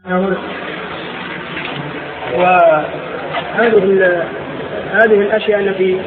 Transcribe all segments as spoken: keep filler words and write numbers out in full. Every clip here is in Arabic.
وهذه هذه الأشياء التي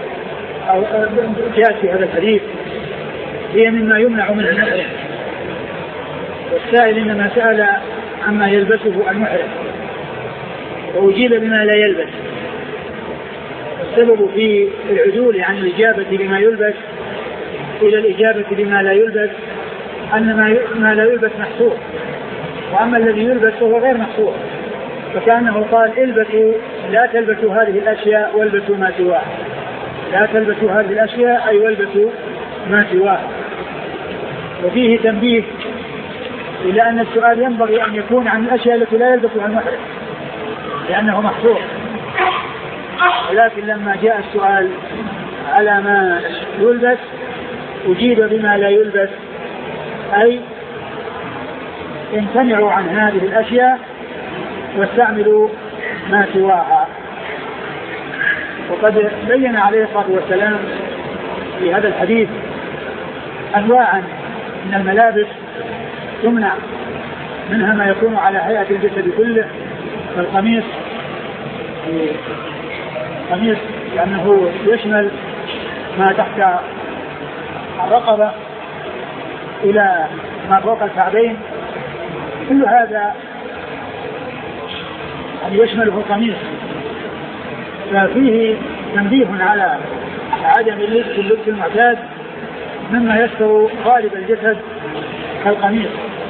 جاءت في هذا الحديث هي مما يمنع منه المحرم، والسائل إنما سأل عما يلبسه المحرم وأجيب بما لا يلبس. السبب في العدول عن الإجابة بما يلبس إلى الإجابة بما لا يلبس أن ما لا يلبس محصور، وأما الذي يلبس فهو غير محصور، فكأنه قال البسوا لا تلبسوا هذه الأشياء والبسوا ما سواها، لا تلبسوا هذه الأشياء أي والبسوا ما سواها. وفيه تنبيه إلى أن السؤال ينبغي أن يكون عن الأشياء التي لا يلبسها المحرم لأنه محصور، ولكن لما جاء السؤال على ما يلبس أجيب بما لا يلبس، أي امتنعوا عن هذه الأشياء واستعملوا ما سواها. وقد بين عليه الصلاة والسلام في هذا الحديث أنواعا من الملابس تمنع، منها ما يكون على هيئة الجسد كله كالقميص، القميص لأنه يشمل ما تحت الرقبة إلى ما فوق الكعبين، كل هذا يعني يشمله القميص، ففيه تنبيه على عدم اللبس اللبس المعتاد مما يستر غالب الجسد كالقميص،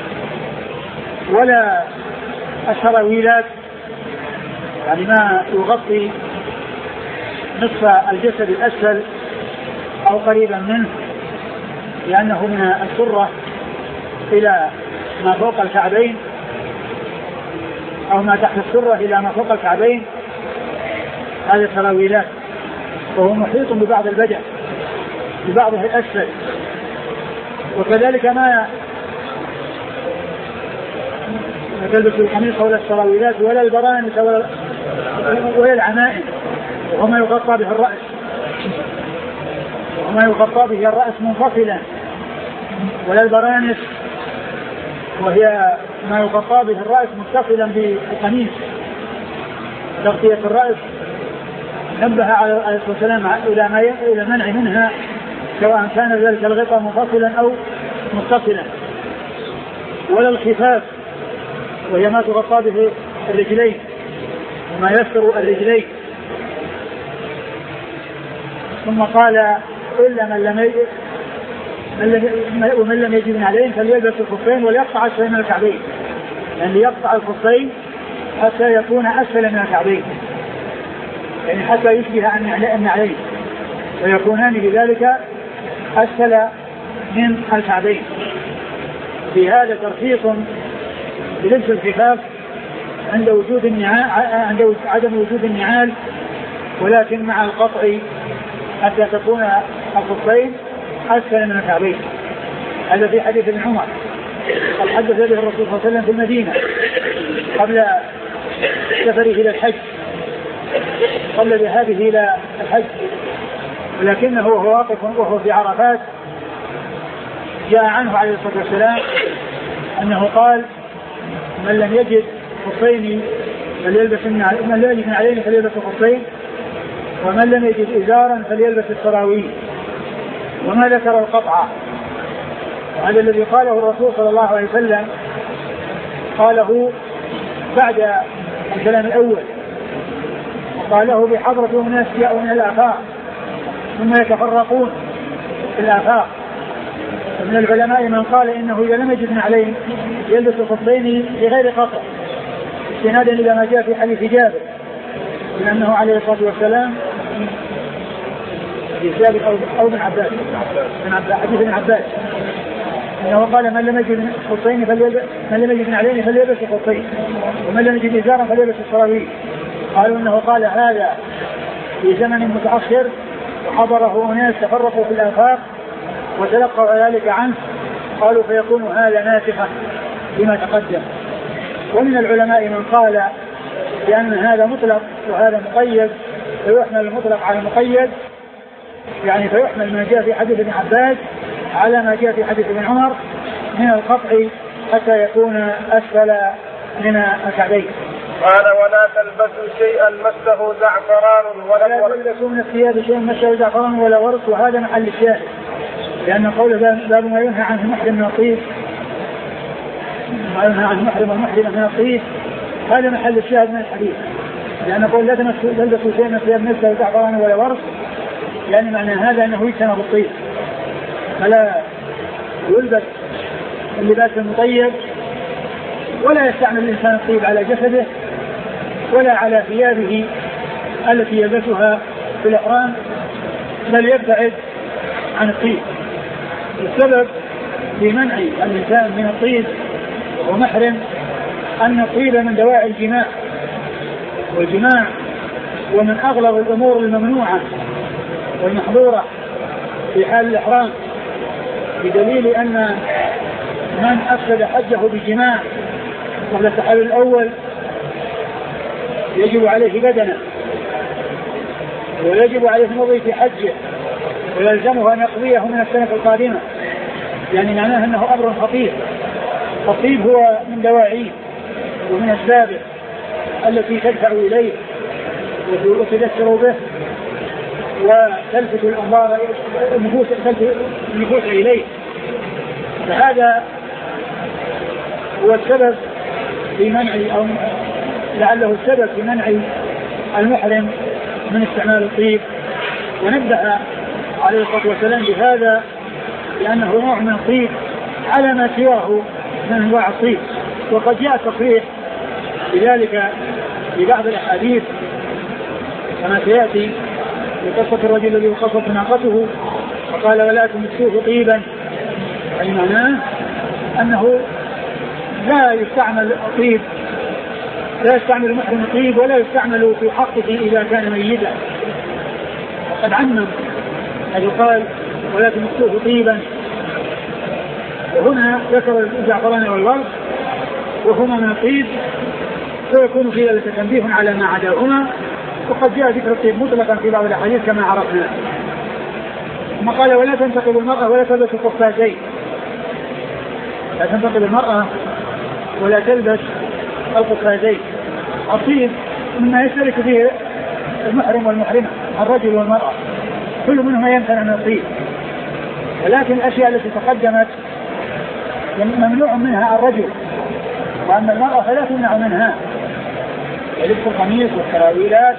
ولا السراويلات يعني ما يغطي نصف الجسد الأسفل أو قريبا منه، لأنه من السرة إلى ما فوق الكعبين أو ما تحت السرة إلى ما فوق الكعبين، هذه السراويلات، وهو محيط ببعض البدن ببعضه الأسفل. وكذلك ما تلبس القميص ولا السراويلات ولا البرانس ولا, ولا العمائم وما يغطى به الرأس، وما يغطى به الرأس منفصلا، ولا البرانس وهي ما يغطى به الرأس متصلا بالقميص تغطية الرأس. نبه عليه الصلاة والسلام إلى ما إلى منع منها سواء كان ذلك الغطاء منفصلا أو متصلا. ولا الخفاف وهي ما تغطى به الرجلين وما يستر الرجلين. ثم قال إلا من لم يجد ومن لم يجد عليه فليلبس الخفين وليقطع أسفل من الكعبين، يعني ليقطع الخفين حتى يكون أسفل من الكعبين، يعني حتى يشبه النعلين ويكونان بذلك أسفل من الكعبين. في هذا ترخيص بلبس الخفاف عند وجود النعال عند عدم وجود النعال، ولكن مع القطع حتى تكون الخفين أسفل من الكعبين. هذا في حديث ابن عمر قد حدث به الرسول صلى الله عليه وسلم في المدينة قبل سفره إلى الحج، قبل ذهابه إلى الحج، ولكنه وهو واقف وهو في عرفات جاء عنه عليه الصلاة والسلام أنه قال من لم يجد خفين فليلبس من لم يجد عليه فليلبس الخفين، ومن لم يجد إزارا فليلبس السراويل، وما ذكر القطعة. وهذا الذي قاله الرسول صلى الله عليه وسلم قاله بعد الكلام الأول، وقاله بحضرة الناس جاءوا من الآفاق ثم يتفرقون في الآفاق. ومن العلماء من قال إنه إذا لم يجد نعلين يلبس الخفين بغير قطع، استنادا إلى ما جاء في حديث جابر لأنه عليه الصلاة والسلام جابر أو ابن عباس من عباس حديث ابن عباس أنه قال من لم يجد خفين فليلبس من لم يجد نعلين فليلبس الخفين، ومن لم يجد إزارا فليلبس السراويل. قالوا أنه قال هذا في زمن متأخر وحضره أناس تفرقوا في الآفاق وتلقوا ذلك عنه، قالوا فيكون هذا ناسخا بما تقدم. ومن العلماء من قال بأن هذا مطلق وهذا مقيد، فيحمل المطلق على المقيد، يعني فيحمل ما جاء في حديث ابن عباس على ما جاء في حديث ابن عمر من القطع حتى يكون أسفل من الكعبين. قال ولا تلبسوا شيئا مسه زعفران ولا ورس. ولا تلبسوا من الثياب شيئا مسه زعفران ولا ورس، وهذا محل الشاهد، لأن قول باب ما ينهى عنه المحرم من الطيب، ما ينهى عنه المحرم والمحرم من الطيب، هذا محل الشاهد من الحديث، لأن قول لا تلبسوا شيئا من الثياب مسه زعفران ولا ورس، يعني معنى هذا أنه يجتنب الطيب، فلا يلبس اللباس المطيب ولا يستعمل الإنسان الطيب على جسده ولا على ثيابه التي يلبسها في الإحرام، بل يبتعد عن الطيب. السبب في منع الإنسان من الطيب ومحرم أن الطيب من دواعي الجماع، والجماع ومن أغلب الأمور الممنوعة والمحظورة في حال الإحرام، بدليل أن من أفسد حجه بالجماع قبل التحلل الأول يجب عليه بدنه، ويجب عليه المضي في حجه، ويلزمه أن يقضيه من السنة القادمة، يعني معناه أنه أمر خطير. الطيب هو من دواعيه ومن السابق التي تدفع إليه وتذكر به وتلفت الأنظار النفوس النفوس إليه، فهذا هو السبب في منع، أو لعله السبب في منع المحرم من استعمال الطيب. ونبدأ عليه الصلاة والسلام بهذا لأنه نوع من الطيب على ما سواه من أنواع الطيب، وقد جاء تصريح بذلك في بعض الأحاديث كما سيأتي في قصة الرجل الذي وقصت ناقته وقال ولا تمسوه طيبا، أي معناه أنه لا يستعمل الطيب، لا يستعمل المحرم الطيب ولا يستعمل في حقه إذا كان ميتا. وقد عمم حيث قال ولا تمسوه طيبا، وهنا ذكر الزعفران والورد وهما من الطيب، فيكون في ذلك تنبيه على ما عداهما. وقد جاء ذكر الطيب مطلقا في بعض الأحاديث كما عرفنا. ثم قال ولا تنتقب المرأة ولا تلبس القفازين، لا تنتقب المرأة ولا تلبس القفازين. الطيب مما يشترك فيه المحرم والمحرمة، الرجل والمرأة، كل منهما يمتنع من الطيب، ولكن الأشياء التي تقدمت ممنوع منها الرجل، وأما المرأة فلا تمنع منها، لبس القميص والسراويلات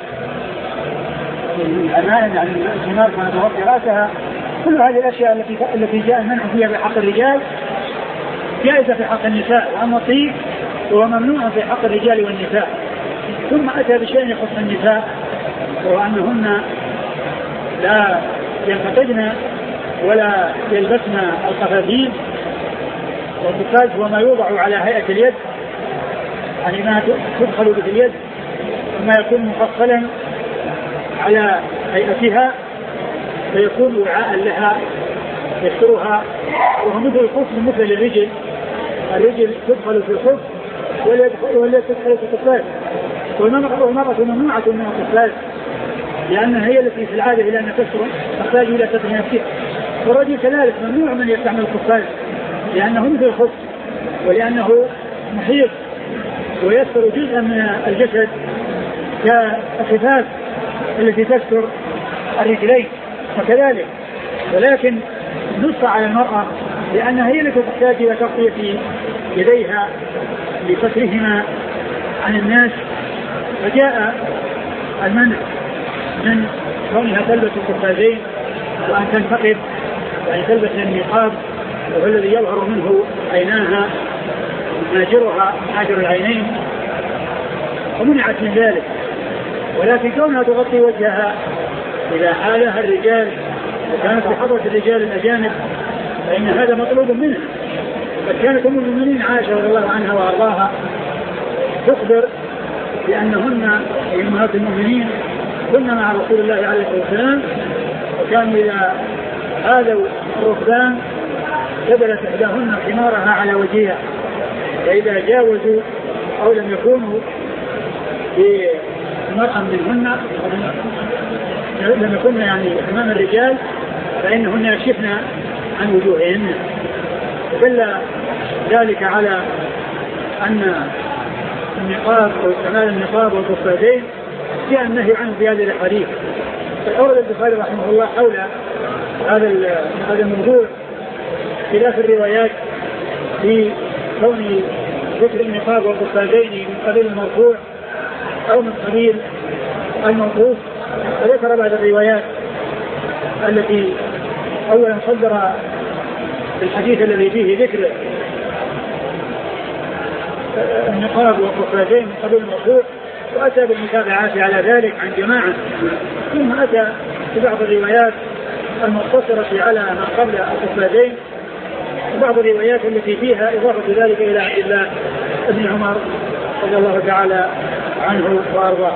الأمانة يعني الخمار كانت تغطي رأسها، كل هذه الأشياء التي التي جاء المنع فيها في حق الرجال جائزة في حق النساء، وأما الطيب هو ممنوع في حق الرجال والنساء. ثم أتى بشيء يخص النساء، وهو أنهن لا ينتقدن ولا يلبسن القفازين. والقفاز هو ما يوضع على هيئة اليد، يعني ما تدخل به اليد وما يكون مفصلا على هيئتها فيكون وعاء لها يسترها، وهو مثل الخف مثل الرجل، الرجل تدخل في الخف ولا تدخل في القفاز. والمرأة ممنوعة من القفاز لأنها هي التي في العادة إلى أن تسر تحتاج إلى ستر نفسها، والرجل كذلك ممنوع من يستعمل القفاز لأنه مثل الخف، ولأنه محيط ويستر جزءا من الجسد كالخفاف التي تستر الرجلين وكذلك. ولكن نص على المرأة لأنها هي التي تحتاج إلى تغطية يديها لسترهما عن الناس، فجاء المنع من كونها تلبس القفازين وأن تنتقب وأن تلبس النقاب، وهو الذي يظهر منه عيناها ناجرها ناجر العينين، ومنعت من ذلك. ولكن كونها تغطي وجهها إذا حالها الرجال وكانت بحضرة الرجال الأجانب فإن هذا مطلوب منها. فكانت أم المؤمنين عائشة رضي الله عنها وأرضاها تخبر بأنهن أمهات المؤمنين كنا مع رسول الله عليه الصلاة والسلام، وكانوا إذا آذوا الركبان كبلت إحداهن حمارها على وجهها، فإذا جاوزوا أو لم يكونوا بمرأة منهن لم يكن يعني أمام الرجال فإنهن يكشفن عن وجوههن. دل ذلك على أن النقاب أو استعمال النقاب والقفازين جاء النهي عنه في هذه الأحاديث. فأورد البخاري رحمه الله حول هذا هذا الموضوع خلاف الروايات في كون ذكر النقاب والقفازين من قبيل المرفوع أو من قبيل الموقوف. فذكر بعض الروايات التي أولا صدر الحديث الذي فيه ذكر النقاب والقفازين من قبيل المرفوع، وأتى بالمتابعات على ذلك عن جماعة، ثم أتى ببعض الروايات المقتصرة على ما قبل القفازين، وبعض الروايات التي فيها إضافة ذلك إلى عبد الله بن عمر رضي الله تعالى عنه وأرضاه.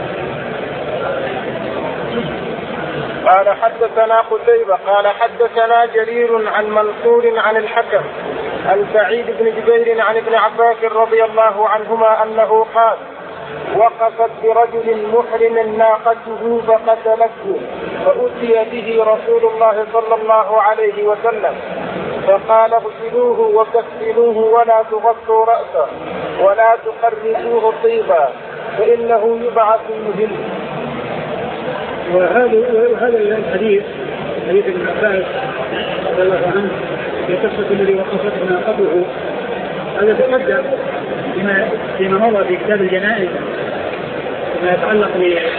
قال حدثنا قتيبة قال حدثنا جرير عن منصور عن الحكم عن سعيد بن جبير عن ابن عباس رضي الله عنهما أنه قال: وقفت برجل محرم ناقته فقتلته، فأتي به رسول الله صلى الله عليه وسلم فقال: اغسلوه وكفنوه ولا تغطوا رأسه ولا تقربوه طيبا فإنه يبعث مهم. وهذا الحديث حديث ابن عباس رضي الله عنه في قصة الذي وقفته ناقته، هذا تقدم فيما فيما مضى في كتاب الجنائز فيما يتعلق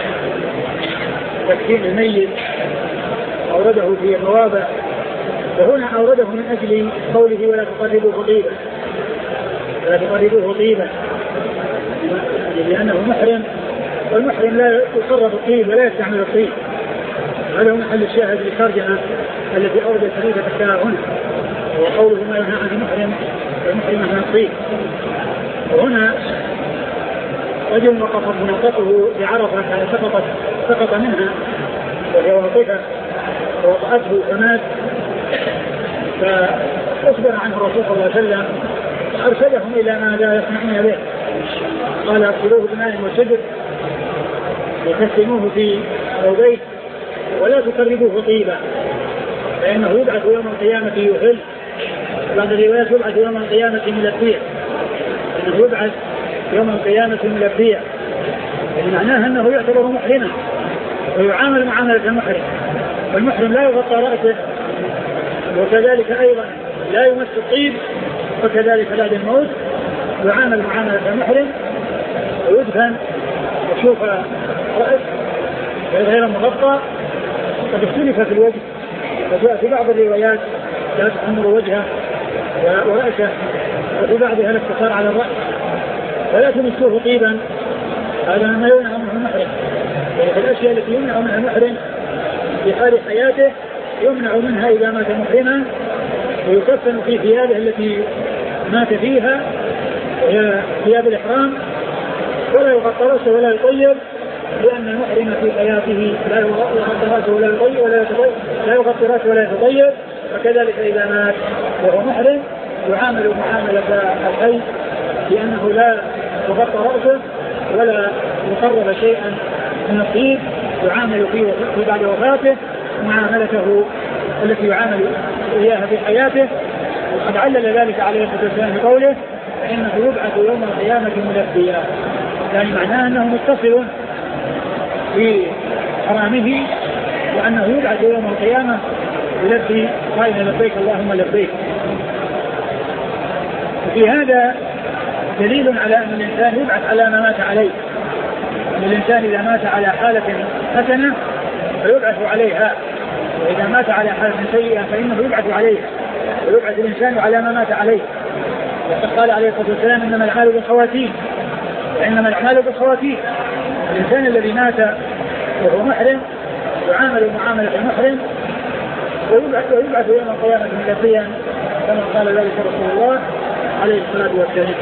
بتكفين الميت، أورده في المواضع، وهنا أورده من أجل قوله: ولا تقربوه طيبا، ولا تقربوه طيبا، لأنه محرم، والمحرم لا يقرب الطيب ولا يستعمل الطيب. هذا هو محل الشاهد للترجمة التي أورد الحديث تحتها هنا، وقوله: ما ينهى عن المحرم والمحرم من الطيب. وهنا رجل وقفت ناقته بعرفة سقطت سقط منها وهي واقفة ووقعته فمات، فأخبر عنه الرسول صلى الله عليه وسلم فأرسلهم إلى ما لا يصنعون به، قال: اغسلوه بماء وسدر وكفنوه في ثوبيه ولا تقربوه طيبا فإنه يبعث يوم القيامة يهل. بعض الروايات يبعث يوم القيامة ملبيا، إنه يبعث يوم القيامة ملبيا، يعني معناها أنه يعتبر محرما ويعامل معاملة المحرم، والمحرم لا يغطى رأسه، وكذلك أيضا لا يمس الطيب، وكذلك بعد الموت يعامل معاملة المحرم ويدفن وشوف رأس غير مغطى. قد اختلف في الوجه، وجاء في بعض الروايات لا تحمر وجهه ورأسه، وفي بعضها الاقتصار على الرأس، ولا تمسوه طيبا، هذا ما يمنع منه المحرم. يعني الأشياء التي يمنع منها المحرم في حال حياته يمنع منها إذا مات محرما، ويكفن في ثيابه التي مات فيها وهي ثياب الإحرام، ولا يغطى رأسه ولا يطيب، لأن المحرم في حياته لا يغطي رأسه ولا يطيب ولا يتطيب لا يغطي رأسه ولا يتطيب، وكذلك إذا مات وهو محرم يعامل معاملة الحي، لأنه لا يغطى رأسه ولا يقرب شيئا من الطيب، يعامل فيه في بعد وفاته معاملته التي يعامل إياها في حياته. وقد علل ذلك عليه الصلاة والسلام بقوله: فإنه يبعث يوم القيامة ملبيا، يعني معناه أنه متصل في حرامه، وأنه يبعث يوم القيامة يلبي قائلا: لبيك اللهم لبيك. وفي هذا دليل على أن الإنسان يبعث على ما مات عليه، أن الإنسان إذا مات على حالة حسنة فيبعث عليها، وإذا مات على حالة سيئة فإنه يبعث عليها، ويبعث الإنسان على ما مات عليه. وقد قال عليه الصلاة والسلام: إنما الأعمال بالخواتيم، وإنما الأعمال بالخواتيم. الإنسان الذي مات وهو محرم يعامل معاملة المحرم ويبعث, ويبعث يوم القيامة ملبيا، كما قال ذلك رسول الله عليه الصلاة والسلام.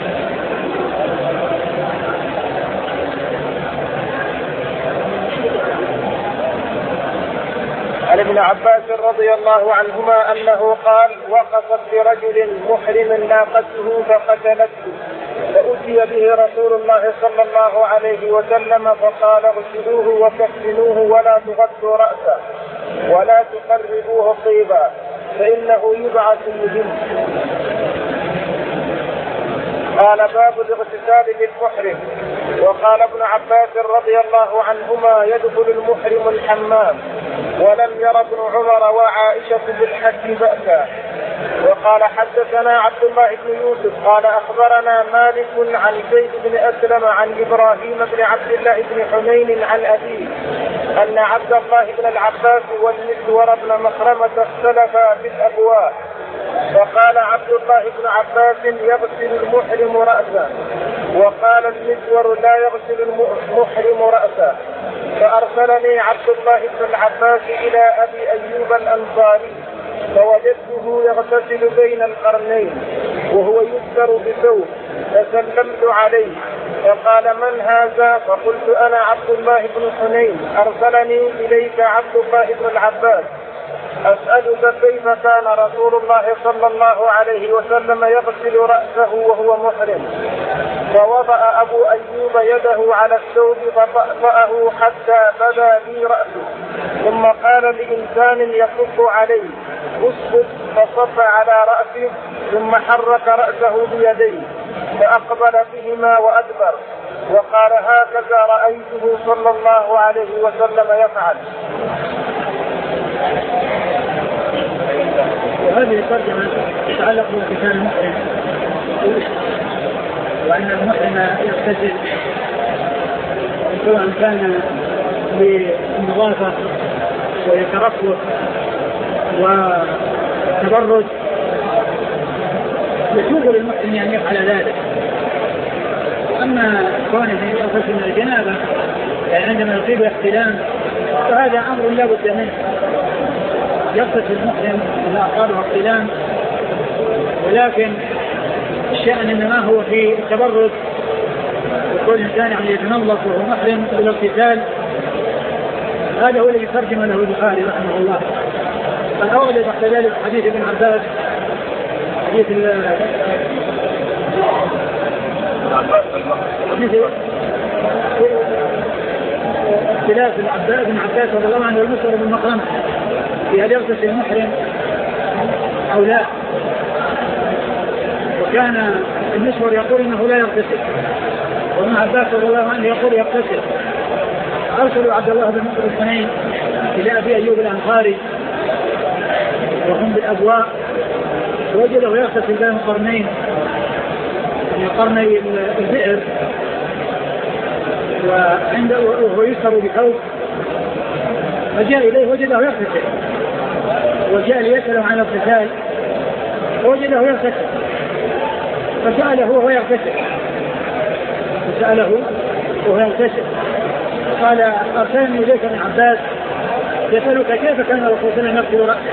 عن ابن عباس رضي الله عنهما أنه قال: وقفت برجل محرم ناقته فقتلته، فأتي به رسول الله صلى الله عليه وسلم فقال: اغسلوه وكفنوه ولا تغطوا رأسه ولا تقربوه طيبا فإنه يبعث مهم. قال باب الاغتسال للمحرم. وقال ابن عباس رضي الله عنهما يدخل المحرم الحمام، ولم ير ابن عمر وعائشة بالحج بأسا. وقال حدثنا عبد الله بن يوسف قال أخبرنا مالك عن زيد بن أسلم عن إبراهيم بن عبد الله بن حنين عن أبيه أن عبد الله بن العباس والمسور بن مخرمة اختلفا في الأبواب، فقال عبد الله بن عباس يغسل المحرم رأسه، وقال المسور لا يغسل المحرم رأسه. فأرسلني عبد الله بن العباس إلى أبي أيوب الأنصاري فوجدته يغتسل بين القرنين وهو يستر بثوب، فسلمت عليه فقال من هذا؟ فقلت أنا عبد الله بن حنين أرسلني إليك عبد الله بن العباس أسألك كيف كان رسول الله صلى الله عليه وسلم يغسل رأسه وهو محرم؟ فوضع أبو أيوب يده على الثوب فطأطأه حتى بدا لي رأسه، ثم قال لإنسان يصب عليه اسكت، فصب على رأسه ثم حرك رأسه بيديه فأقبل بهما وأدبر، وقال هكذا رأيته صلى الله عليه وسلم يفعل. وهذه الترجمة تتعلق باغتسال المحرم، وأن المحرم يغتسل سواء كان بالنظافة ويترفه وتبرد، يسوغ للمحرم أن يفعل ذلك. أما كونه يغتسل من الجنابة يعني عندما يصيب احتلام فهذا أمر لا بد منه، يغتسل المحرم إذا أصابه احتلام، ولكن الشأن إنما هو في التبرد، وكل إنسان يعني يتنظف وهو محرم بالاغتسال. هذا هو الذي ترجم له البخاري رحمه الله. فالأول تحت ذلك حديث ابن عباس، حديث اختلاف العباس بن عباس رضي الله عنه والمسور بن مخرمة في هل يغتسل المحرم أو لا، وكان المسور يقول إنه لا يغتسل، وابن عباس رضي الله عنه يقول يغتسل. أرسلوا عبد الله بن مسور الحنين إلى أبي أيوب الأنصاري وهم بالأبواء، وجده يغتسل بين القرنين من قرني البئر، وعنده وهو يسر بثوب، فجاء إليه وجده يغتسل، وجاء ليسأله عن الاغتسال وجده يغتسل، فسأله وهو يغتسل فسأله وهو يغتسل قال أرسلني إليك ابن عباس يسألك كيف كان الرسول صلى الله عليه وسلم يغسل رأسه.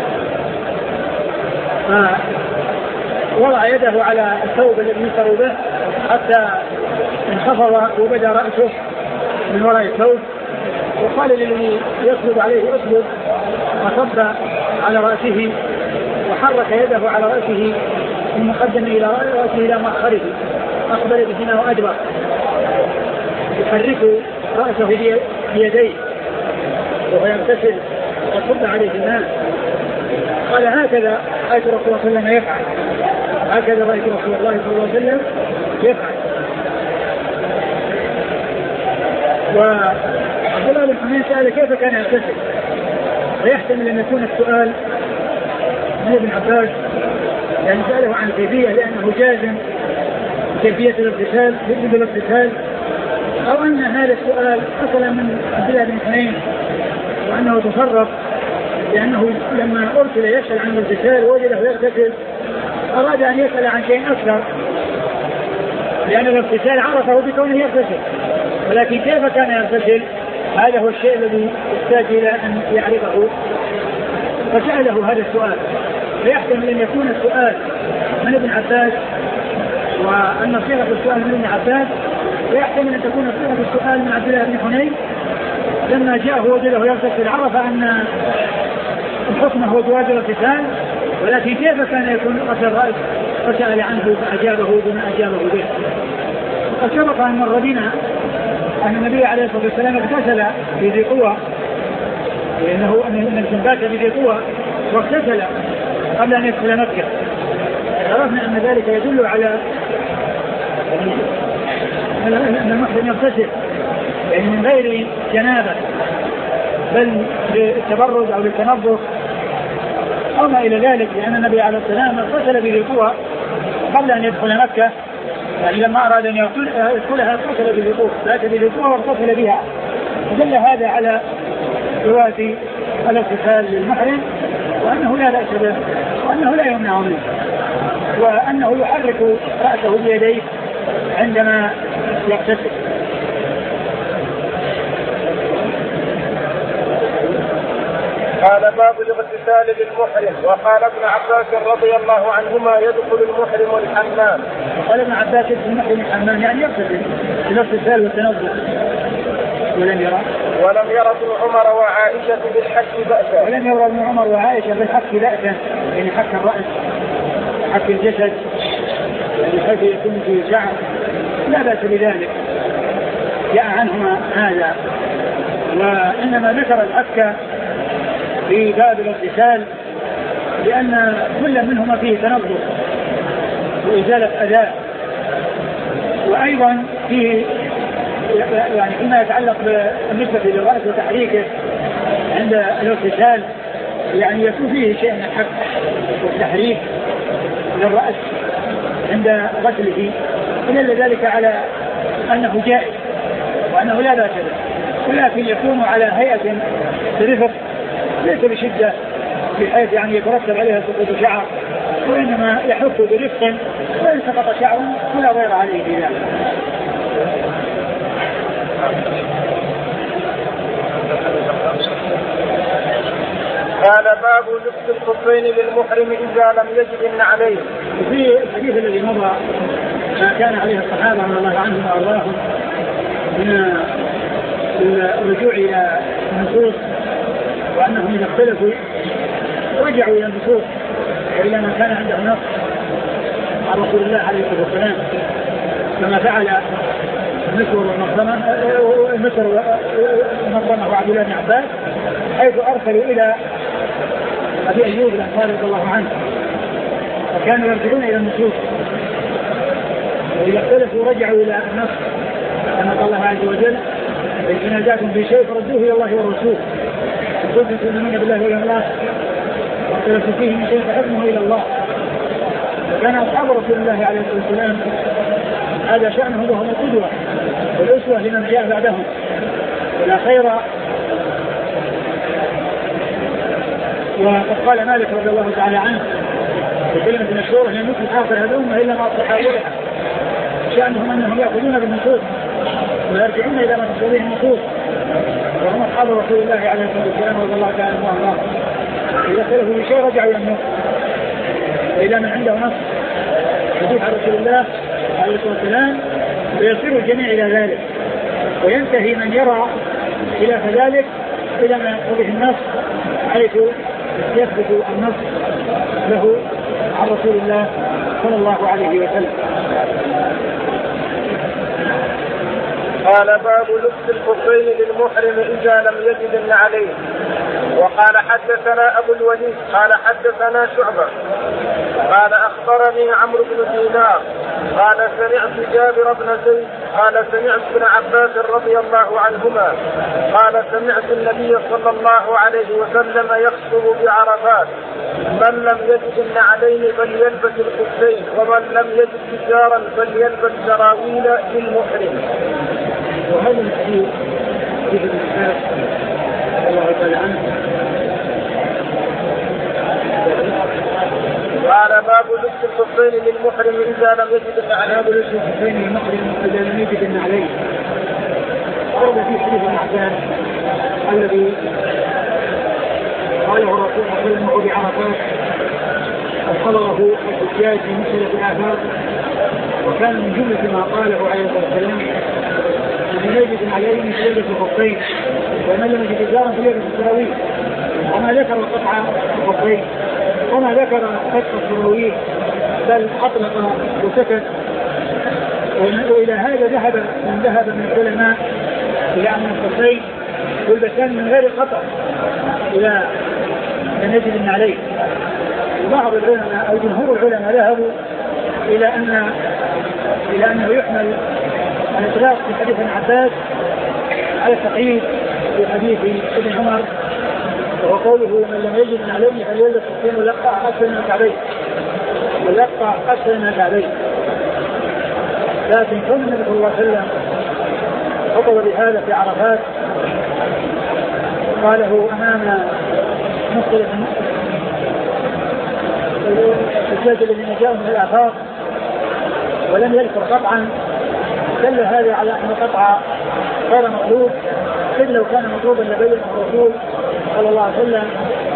فوضع يده على الثوب الذي يسر به حتى انخفض وبدا رأسه من وراء الثوب، وقال للذي يسجد عليه اسجد، وصب على رأسه وحرك يده على رأسه من مقدم إلى رأسه إلى مؤخره، أقبل بهما وأدبر، يحرك رأسه بيديه وهو يغتسل وصب عليه الماء. قال هكذا رأيت رسول الله صلى الله عليه وسلم يفعل، هكذا رأيت رسول الله صلى الله عليه وسلم يفعل. وعبد الله بن حنين سأل كيف كان يغتسل، ويحتمل أن يكون السؤال من ابن عباس يعني سأله عن الكيفية لأنه جازم كيفية الاغتسال يجب الاغتسال، أو أن هذا السؤال حصل من عبد الله بن حنين وأنه تصرف لأنه لما أرسل يسأل عن الاغتسال وجده يغتسل أراد أن يسأل عن شيء أكثر، لأن الاغتسال عرفه بكونه يغتسل، ولكن كيف كان يغتسل هذا هو الشيء الذي يحتاج إلى أن يعرفه، فسأله هذا السؤال. فيحتمل أن يكون السؤال من ابن عباس وأن صيغة السؤال من ابن عباس، ويحتمل أن تكون صيغة السؤال من عبد الله بن حنين لما جاءه وجده يغتسل عرف أن الحكم هو جواز الاغتسال، ولكن كيف كان يكون غسل الرأس فسأل عنه فأجابه بما أجابه به. وقد سبق أن مر بنا أن النبي عليه الصلاة والسلام اغتسل في ذي قوة، لأنه أن الجنبات في ذي قوة واغتسل قبل أن يدخل مكة. عرفنا أن ذلك يدل على أن المحرم يغتسل يعني من غير جنابة بل للتبرد أو للتنظف أو ما إلى ذلك، لأن النبي عليه السلام اغتسل بذكورها قبل أن يدخل مكة، يعني لما أراد أن يدخلها اغتسل بذكورها، لكن بذكورها واغتسل بها، دل هذا على جواز الاغتسال للمحرم وأنه لا بأس به وأنه لا يمنع منه، وأنه يحرك رأسه بيديه عندما يغتسل. قال باب الاغتسال للمحرم. وقال ابن عباس رضي الله عنهما يدخل المحرم الحمام. قال ابن عباس يدخل المحرم الحمام يعني يغتسل بالاغتسال والتنظف. ولم يرى ولم يرى ابن عمر وعائشة بالحك بأسا. ولم يرى ابن عمر وعائشة بالحك بأسا يعني حك الرأس حك الجسد يعني حيث يكون في شعر لا بأس بذلك، جاء عنهما هذا. وإنما ذكر الحك في باب الاغتسال لأن كل منهما فيه تنظف وإزالة أذى، وأيضا فيه يعني فيما يتعلق بالنسبة للرأس وتحريكه عند الاغتسال يعني يكون فيه شيء من الحك والتحريك للرأس عند غسله، إلا ذلك على أنه جائز وأنه لا بأس به، ولكن يكون على هيئة برفق ليس بشدة بحيث يعني يترتب عليها سقوط شعر، وإنما يحك برفق وإن سقط شعر ولا غير عليه في ذلك. قال باب لبس الخفين للمحرم إذا لم يجد النعلين. في الحديث الذي مضى ما كان عليه الصحابة رضي الله عنهم وأرضاهم من الرجوع إلى النصوص، وأنهم إذا اختلفوا رجعوا إلى النصوص وإلى من كان عنده نص عن رسول الله عليه الصلاة والسلام، كما فعل مصر ومخرمة مصر ومخرمة وعبد الله بن عباس حيث أرسلوا إلى أبي أيوب الأنصاري رضي الله عنه، فكانوا يرجعون إلى النصوص، وإذا اختلفوا رجعوا إلى النص كما قال الله عز وجل: إن تنازعتم في شيء فردوه إلى الله والرسول إن كنتم تؤمنون بالله واليوم الآخر واختلفتم فيه من شيء فحكمه إلى الله. وكان أصحاب رسول الله عليه الصلاة والسلام هذا شأنهم وهم القدوة والأسوة لمن جاء بعدهم، ولا خير. وقد قال مالك رضي الله تعالى عنه في كلمة مشهورة: لم يكن آخر هذه الأمة إلا ما أصلح أولها. شأنهم أنهم يأخذون بالنصوص ويرجعون إلى ما تقتضيه النصوص، وهم أصحاب رسول الله عليه الصلاة والسلام رضي الله تعالى عنه. إذا اختلفوا بشيء رجعوا إلى النص، وإذا من عنده نص حديث عن رسول الله عليه الصلاة والسلام ويصير الجميع إلى ذلك، وينتهي من يرى خلاف ذلك إلى ما يقتضيه النص حيث يثبت النص له عن رسول الله صلى الله عليه وسلم. قال باب لبس الخفين للمحرم إذا لم يجد النعلين. وقال حدثنا أبو الوليد قال حدثنا شعبة قال أخبرني عمرو بن دينار قال سمعت جابر بن زيد قال سمعت ابن عباس رضي الله عنهما قال سمعت النبي صلى الله عليه وسلم يخطب بعرفات: من لم يجد النعلين فليلبس الخفين، ومن لم يجد إزارا فليلبس سراويل للمحرم. وهذا الحديث في ابن عباس الله تعالى عنه قال باب لبس الخفين للمحرم إذا لم يجد النعلين. باب لبس الخفين للمحرم إذا لم يجد النعلين. ورد في حديث ابن عباس الذي قاله الرسول صلى الله عليه وسلم بعرفات أدخله الحجاج في مسألة الآثار، وكان من جملة ما قاله عليه الصلاة والسلام: من يجد النعلين فليلبس الخفين، ومن لم يجد إزارا فليلبس السراويل. وما ذكر قطع الخفين وما ذكر قطع السراويل، بل أطلق وسكت. وإلى هذا ذهب من ذهب من العلماء إلى أن الخفين يلبسان من غير قطع إلى أن يجد النعلين. وبعض العلماء أو جمهور العلماء ذهبوا إلى أن إلى أنه يحمل الإطلاق في حديث ابن عباس على التقييد في حديث ابن عمر، وهو قوله من لم يجد عليه فليلبس الخفين وليقطع أسفل من الكعبين وليقطع أسفل من الكعبين. لكن كون النبي صلى الله عليه وسلم خطب بهذا في عرفات قاله أمام مختلف الحجاج الذين جاءوا من الآفاق ولم يذكر قطعا، دل هذا على أن القطع غير مطلوب، إذ لو كان مطلوبا لبينه الرسول صلى الله عليه وسلم.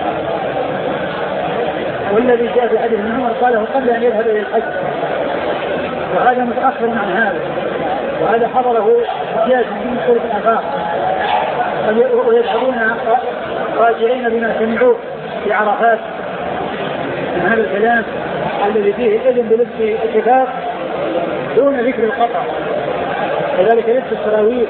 والذي جاء في حديث ابن عمر قاله قبل أن يذهب إلى الحج، وهذا متأخر عن هذا، وهذا حضره حجاج من مختلف الآفاق ويذهبون راجعين بما سمعوه في عرفات من هذا الكلام الذي فيه الإذن بلبس الكفاف دون ذكر القطع، وذلك لبس السراويل.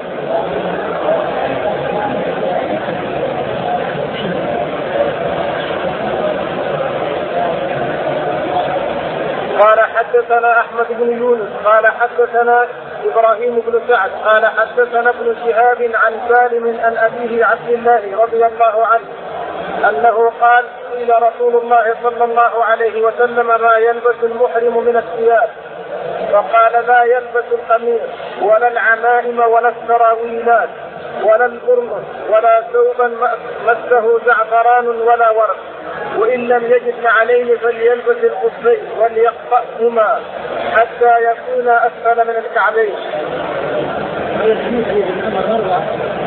قال حدثنا أحمد بن يونس قال حدثنا إبراهيم بن سعد قال حدثنا ابن شهاب عن سالم عن أبيه عبد الله رضي الله عنه أنه قال قيل رسول الله صلى الله عليه وسلم ما يلبس المحرم من الثياب، فقال لا يلبس القميص ولا العمائم ولا السراويلات ولا البرنس ولا ثوبا مسه زعفران ولا ورق، وإن لم يجد عليه فليلبس الخفين وليقطعهما حتى يكون أسفل من الكعبين. هذا الحديث ابن عمر مرة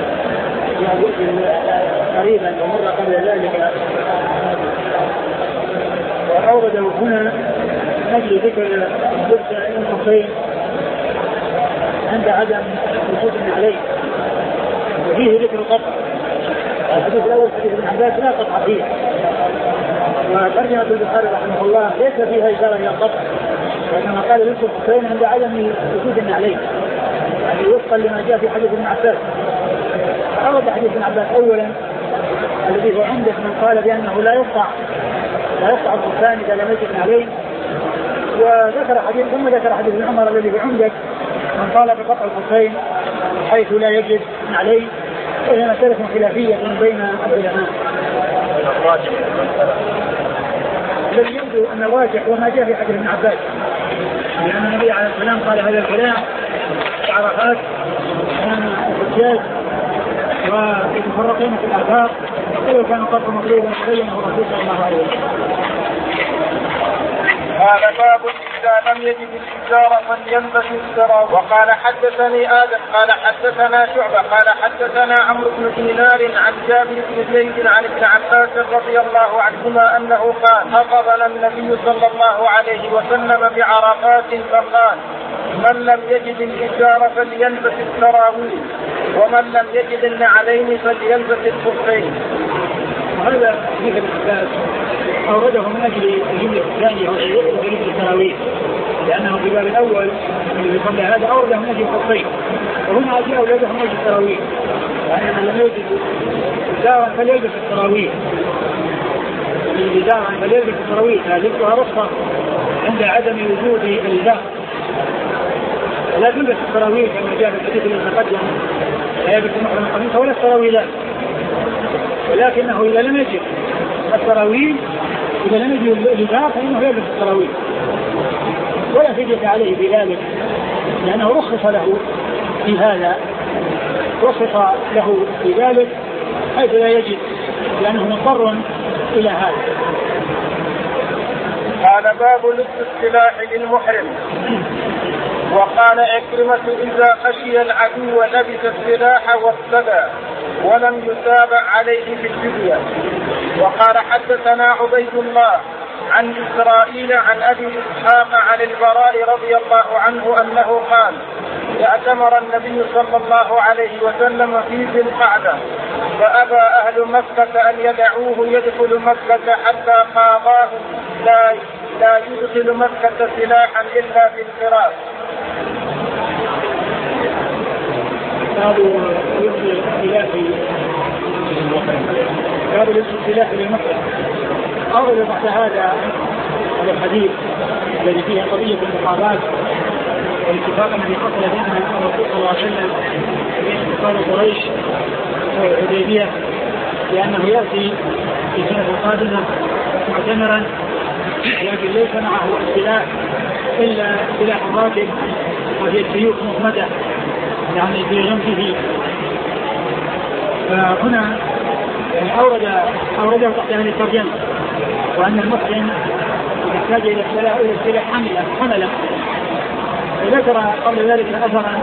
قريبا ومر قبل ذلك، وأورده هنا نجل ذكر لبس الخفين عند عدم وجود عليه، وفيه ذكر القطع. الحديث الأول حديث ابن عباس لا قطع فيه، وترجمة البخاري رحمه الله ليس فيها إشارة إلى القطع، وإنما قال لبس الخفين عند عدم وجود عليه، يعني وفقا لما جاء في حديث ابن عباس. أورد حديث ابن عباس أولا الذي هو عندك من قال بأنه لا يقطع لا يقطع الخفان إذا لم يجد عليه، وذكر حديث ثم ذكر حديث ابن عمر الذي بعندك من قال بقطع الخفين حيث لا يجد عليه، وهي مسألة خلافية بين العلماء. الذي يبدو أن الراجح وما جاء في حديث ابن عباس، لأن النبي عليه السلام قال هذا الكلام في عرفات كان الحجاج ويتفرقين في الآفاق، ولو كان قطع مطلوبا بينه الرسول صلى الله عليه وسلم. قال باب إذا لم يجد الإزار فليلبس السراويل. وقال حدثني آدم قال حدثنا شعبة قال حدثنا عمرو بن دينار عن جابر بن زيد عن ابن عباس رضي الله عنهما أنه قال خطبنا النبي صلى الله عليه وسلم بعرفات فقال من لم يجد الإزار فليلبس السراويل ومن لم يجد النعلين فليلبس الخفين. وهذا حديث ابن عباس أورده من أجل الجملة الثانية وجملة السراويل، لأنه في الباب الأول الذي قبل هذا أورده من أجل الخفين، وهنا أجل أولاده من أجل السراويل، يعني من لم يجد إزارا فليلبس السراويل إزارا فليلبس السراويل، هذه رخصة عند عدم وجود الإزار، لا تلبس السراويل كما جاء في الحديث الذي تقدم لا يلبس المحرم القميص ولا السراويلات، ولكنه إذا لم يجد السراويل إذا لم يجد الإزار فإنه يلبس السراويل ولا فدية عليه بذلك، لأنه رخص له في هذا رخص له في ذلك حيث لا يجد، لأنه مضطر إلى هذا. قال باب لبس السلاح للمحرم. وقال عكرمة إذا خشي العدو لبس السلاح وافتدى ولم يتابع عليه في الفدية. وقال حدثنا عبيد الله عن إسرائيل عن أبي إسحاق عن البراء رضي الله عنه أنه قال اعتمر النبي صلى الله عليه وسلم في ذي القعدة فأبى أهل مكة أن يدعوه يدخل مكة حتى قاضاه لا, لا يدخل مكة سلاحا إلا في الفراش. قالوا يبدو الخلافي قالوا يبدو الخلافي للمحرم. أول بعد هذا هذا الحديث الذي فيه قضية المقابلات والاتفاق الذي حصل بين الرسول صلى الله عليه وسلم وبين كفار قريش والحديبية لأنه يأتي في سنة القادمة معتمرا لكن ليس معه السلاح إلا سلاح الراكب وهي السيوف مغمدة يعني في جنبه. فهنا يعني أورد أورده تحت هذه الترجمة وأن المحرم يحتاج إلى السلاح إلى السلاح حملة حملة. وذكر قبل ذلك أثرا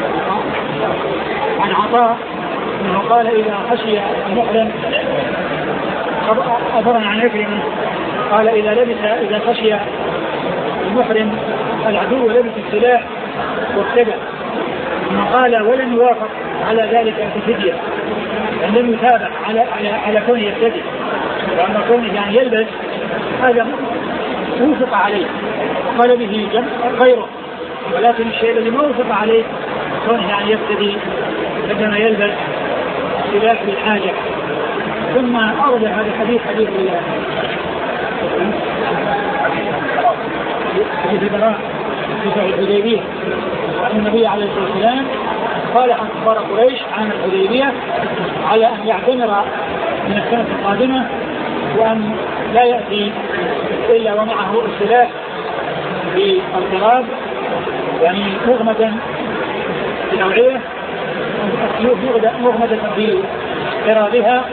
عن عطاء أنه قال إذا خشي المحرم أثرا عن عكرمة قال إذا لبس إذا خشي المحرم العدو ولبس السلاح وارتدى ثم قال ولم يوافق على ذلك كفدية يعني لم يتابع على على على كونه يرتدي وأما كونه يعني يلبس هذا موافق عليه قال به غيره ولكن الشيء الذي ما وافق عليه كونه يعني يرتدي عندما يلبس سلاح بالحاجة. ثم أورد هذا الحديث حديث حديث البراء في صحيح الحديبية أن النبي عليه الصلاة والسلام قال عن كفار قريش عام الحديبية على أن يعتمر من السنة القادمة وأن لا يأتي إلا ومعه السلاح بالقراب يعني مغمدا بنوعية مغمدة بقرابها.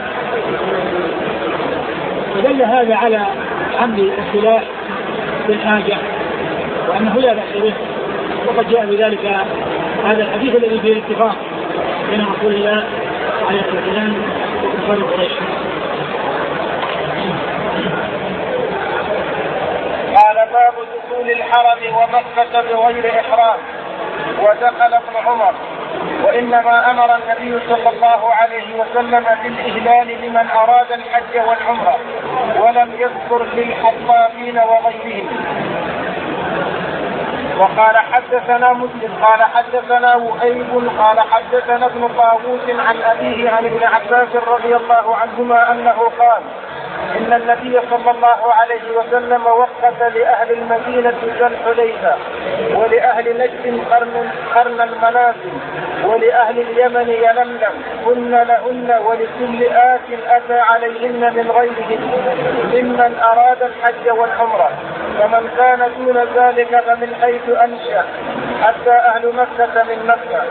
ودل هذا على حمل السلاح بالحاجة وأنه لا بأس به وقد جاء بذلك هذا الحديث الذي فيه الاتفاق بين رسول الله عليه الصلاة والسلام وكفار قريش. قال باب دخول الحرم ومكة بغير إحرام. ودخل ابن عمر وإنما أمر النبي صلى الله عليه وسلم بالإهلال لمن أراد الحج والعمرة ولم يذكر للحطابين وغيرهم. وقال حدثنا مسلم قال حدثنا وهيب قال حدثنا ابن طاووس عن أبيه عن ابن عباس رضي الله عنهما أنه قال إن النبي صلى الله عليه وسلم وقف لأهل المدينة ذا الحليفة ولأهل نجد قرن, قرن المنازل ولأهل اليمن يلملم هن لهن ولكل آت أتى عليهن من غيرهن ممن أراد الحج والعمرة فمن كان دون ذلك فمن حيث أنشأ حتى أهل مكة من مكة.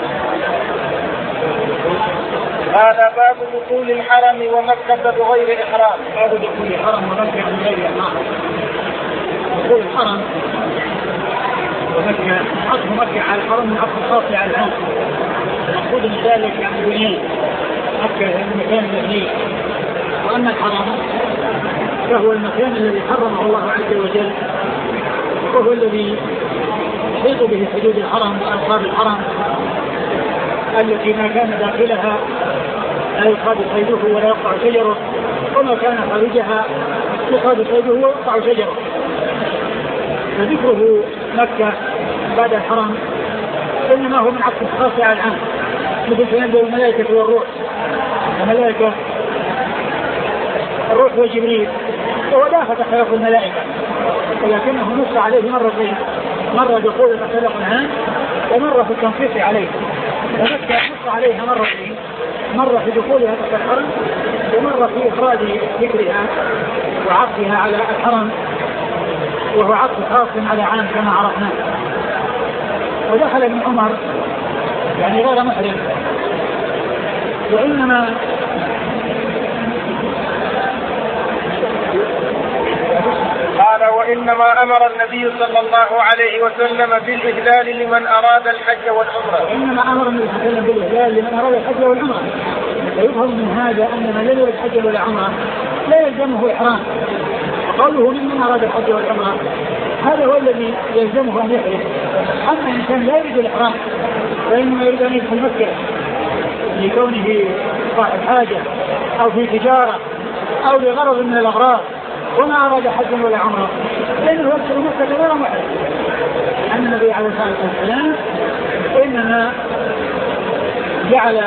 هذا باب دخول الحرم ومكة بغير إحرام. باب دخول الحرم ومكة بغير إحرام. دخول الحرم ومكة عطف مكة على الحرم من عطف خاص على العام. المقصود من ذلك يعني بنيان مكة المكان الذي وأما الحرم فهو المكان الذي حرمه الله عز وجل وهو الذي يحيط به حدود الحرم وألقاب الحرم التي ما كان داخلها لا يصاد صيده ولا يقطع شجره وما كان خارجها يصاد صيده ويقطع شجره. فذكره مكة بعد الحرم إنما هو من عطف الخاص على العام مثل تنزل الملائكة والروح. الملائكة الروح وجبريل وهو لا فتح الملائكة ولكنه نص عليه مرتين مرة دخول فتلق العام ومرة في التنصيص عليه. فمكة نص عليها مرتين مرة في دخولها تحت الحرم ومرة في إخراج ذكرها وعطفها على الحرم وهو عطف خاص على عام كما عرفنا. ودخل ابن عمر يعني غير محرم وإنما قال وإنما أمر النبي صلى الله عليه وسلم بالإهلال لمن أراد الحج والعمرة. إنما أمر النبي صلى الله عليه وسلم بالإهلال لمن أراد الحج والعمرة. ويفهم من هذا أن من لم يرد الحج والعمرة لا يلزمه إحرام. قوله ممن أراد الحج والعمرة هذا هو الذي يلزمه أن يحرم. أما إنسان لا يريد الإحرام فإنما يريد أن يدخل مكة لكونه صاحب حاجة أو في تجارة أو لغرض من الأغراض وما أراد حجا ولا عمرة لأنه يدخل مكة غير محرم. أن النبي عليه الصلاة والسلام إنما جعل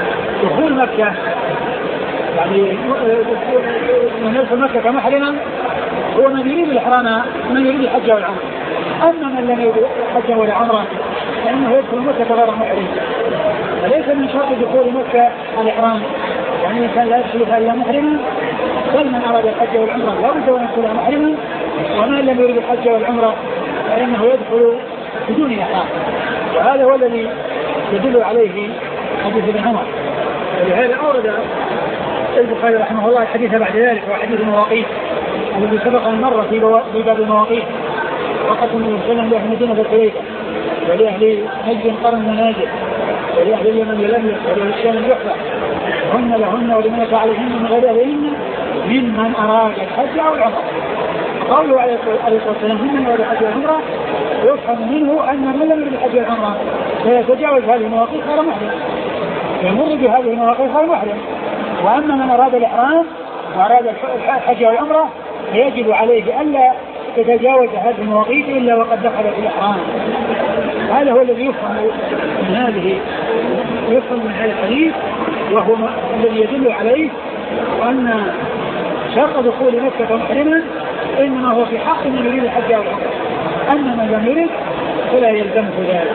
دخول مكة يعني من يدخل مكة كمحرما هو من يريد الإحرام من يريد الحج والعمرة. أما من لم يريد الحج ولا عمرة فإنه يدخل مكة غير محرم. فليس من شرط دخول مكة الإحرام، يعني الإنسان لا يدخلها إلا محرما، بل من أراد الحج والعمرة لا بد أن يدخلها محرما، ومن لم يريد الحج والعمرة فإنه يدخل بدون إحرام. وهذا هو الذي يدل عليه حديث ابن عمر. ولهذا أورد البخاري رحمه الله الحديث بعد ذلك، وحديث المواقيت الذي سبق أن مر في باب المواقيت. وقت النبي صلى الله عليه وسلم لأهل مدينة الحليفة ولأهل نجد قرن المنازل ولأهل اليمن ولم ولأهل الشام اليحفى هن لهن ولمن عليهن من غير أهلهن ممن أراد الحج أو العمرة. قوله عليه الصلاة والسلام ممن أراد الحج والعمرة يفهم منه أن من لم يرد الحج والعمرة فيتجاوز هذه المواقيت غير محرم، يمر بهذه المواقيت غير محرم. وأما من أراد الإحرام وأراد الحج والعمرة فيجب عليه ألا يتجاوز هذه المواقيت إلا وقد دخل في الإحرام. هذا هو الذي يفهم من هذه يفهم من هذا الحديث، وهو الذي يدل عليه أن شرط دخول مكة محرما إنما هو في حق من يريد الحج والعمرة، أما من لم يرد فلا يلزمه ذلك.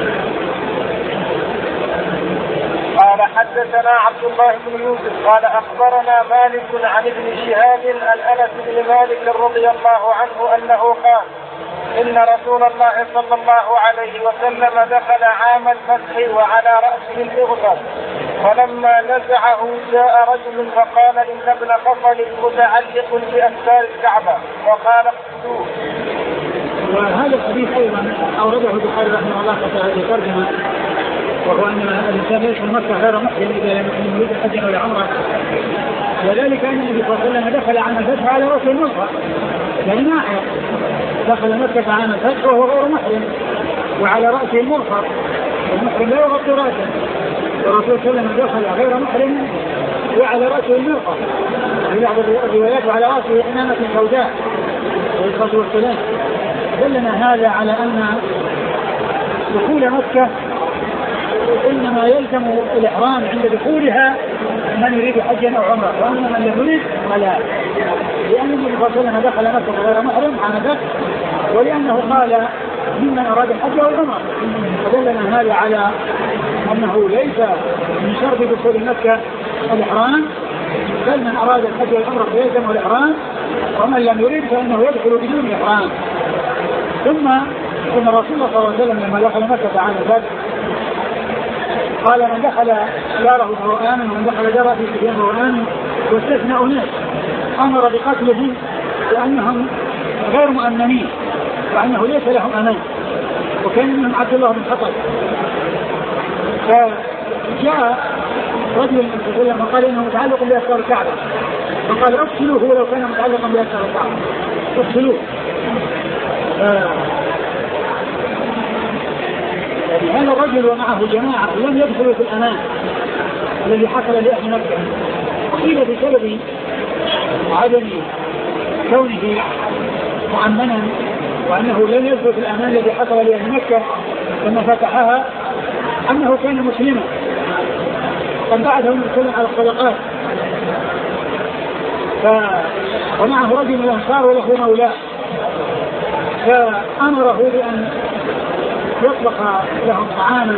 قال حدثنا عبد الله بن يوسف قال أخبرنا مالك عن ابن شهاب عن أنس بن مالك رضي الله عنه أنه قال إن رسول الله صلى الله عليه وسلم دخل عام الفتح وعلى رأسه الإغفر، فلما نزعه جاء رجل فقال إن ابن خصل متعلق بأستار الكعبة وقال اقتلوه. وهذا الحديث أيضا أورده البخاري رحمه الله في ترجمة، وهو أن الإنسان يدخل مكة غير محرم إذا لم يكن يريد الحج ولا عمرة، وذلك أن النبي صلى الله عليه وسلم دخل عام الفتح على رأس المنصر، يعني ناحية دخل مكة عام الفتح وهو غير محرم وعلى رأسه المنصر، المحرم لا يغطي رأسه، والرسول صلى الله عليه وسلم دخل غير محرم وعلى رأسه المنصر في بعض الروايات وعلى رأسه إمامة سوداء عليه الصلاة والسلام. دلنا هذا على أن دخول مكة إنما يلزم الإحرام عند دخولها من يريد حجا أو عمرة، وأما من لم يريد فلا، لأن النبي صلى الله عليه وسلم دخل مكة غير محرم عام الفتح، ولأنه قال ممن أراد الحج أو العمرة. فدلنا هذا على أنه ليس من شرط دخول مكة الإحرام، بل من أراد الحج والعمرة فيلزمه الإحرام، ومن لم يريد فإنه يدخل بدون إحرام. ثم إن رسول الله صلى الله عليه وسلم لما دخل مكة عام الفتح قال من دخل داره فهو آمن ومن دخل داره فهو آمن، واستثنى أناس أمر بقتلهم لأنهم غير مؤمنين وأنه ليس لهم أمان، وكان منهم عبد الله بن خطر. فجاء رجل من الرسول وقال إنه متعلق بأسرار الكعبة، فقال اقتلوه ولو كان متعلقا بأسرار الكعبة، اقتلوه. يعني هذا الرجل ومعه جماعة لم يدخلوا في الأمان الذي حصل لأهل مكة، قيل بسبب عدم كونه مؤمنا وأنه لم يدخل في الأمان الذي حصل لأهل مكة لما فتحها، أنه كان مسلما قد بعده مسلم على الصدقات، ومعه رجل من الأنصار وله مولاه، فأمره بأن يطبخ لهم طعاما،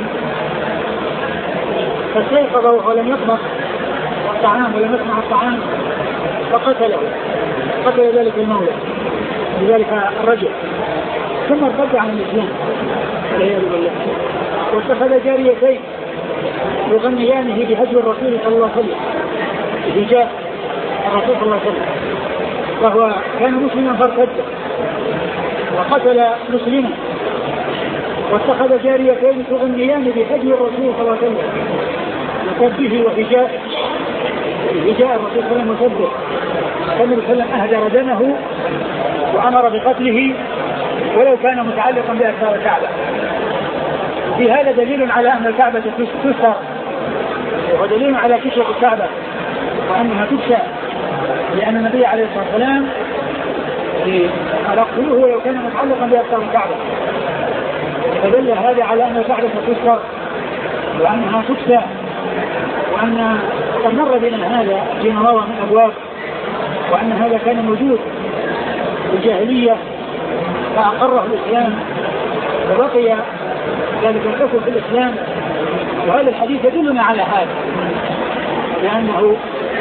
فاستيقظ وهو لم يطبخ الطعام ولم يصنع الطعام فقتله، قتل ذلك المولى لذلك الرجل، ثم ارتد عن الإسلام والعياذ بالله، واتخذ جاريتين يغنيانه بهجو الرسول صلى الله عليه وسلم بجاه الرسول صلى الله عليه وسلم، وهو كان مسلما فارتد وقتل مسلما، واتخذ جاريتين تغنيان بهجو الرسول صلى الله عليه وسلم وسبه وهجاء هجاء الرسول صلى الله عليه وسلم وسبه، فالنبي صلى الله عليه وسلم أهدر دمه وأمر بقتله ولو كان متعلقا بأسرار الكعبة. في هذا دليل على أن الكعبة تستر، ودليل على كسوة الكعبة وأنها تكسى، لأن النبي عليه الصلاة والسلام قال اقتلوه ولو كان متعلقا بأسرار الكعبة، فدل هذا على أن الكعبة تستر وأنها تكسى، وأن قد مر بنا هذا في مواضع من أبواب، وأن هذا كان موجود الجاهلية فأقره الإسلام وبقي ذلك الحكم في الإسلام. وهذا الحديث يدلنا على هذا، لأنه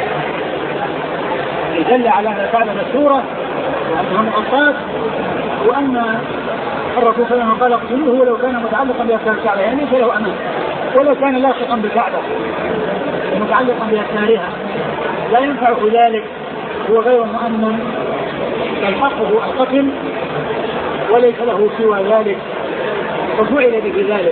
يدل على أن الكعبة مستورة وأنها مغطاة، وأن الرسول صلى الله عليه وسلم قال اقتلوه ولو كان متعلقا بأسرار الكعبة، يعني ليس له أمان، ولو كان لاصقا بالكعبة متعلقا بأسرارها لا ينفع ذلك، هو غير مؤمن، بل حقه القتل وليس له سوى ذلك، وفعل به ذلك.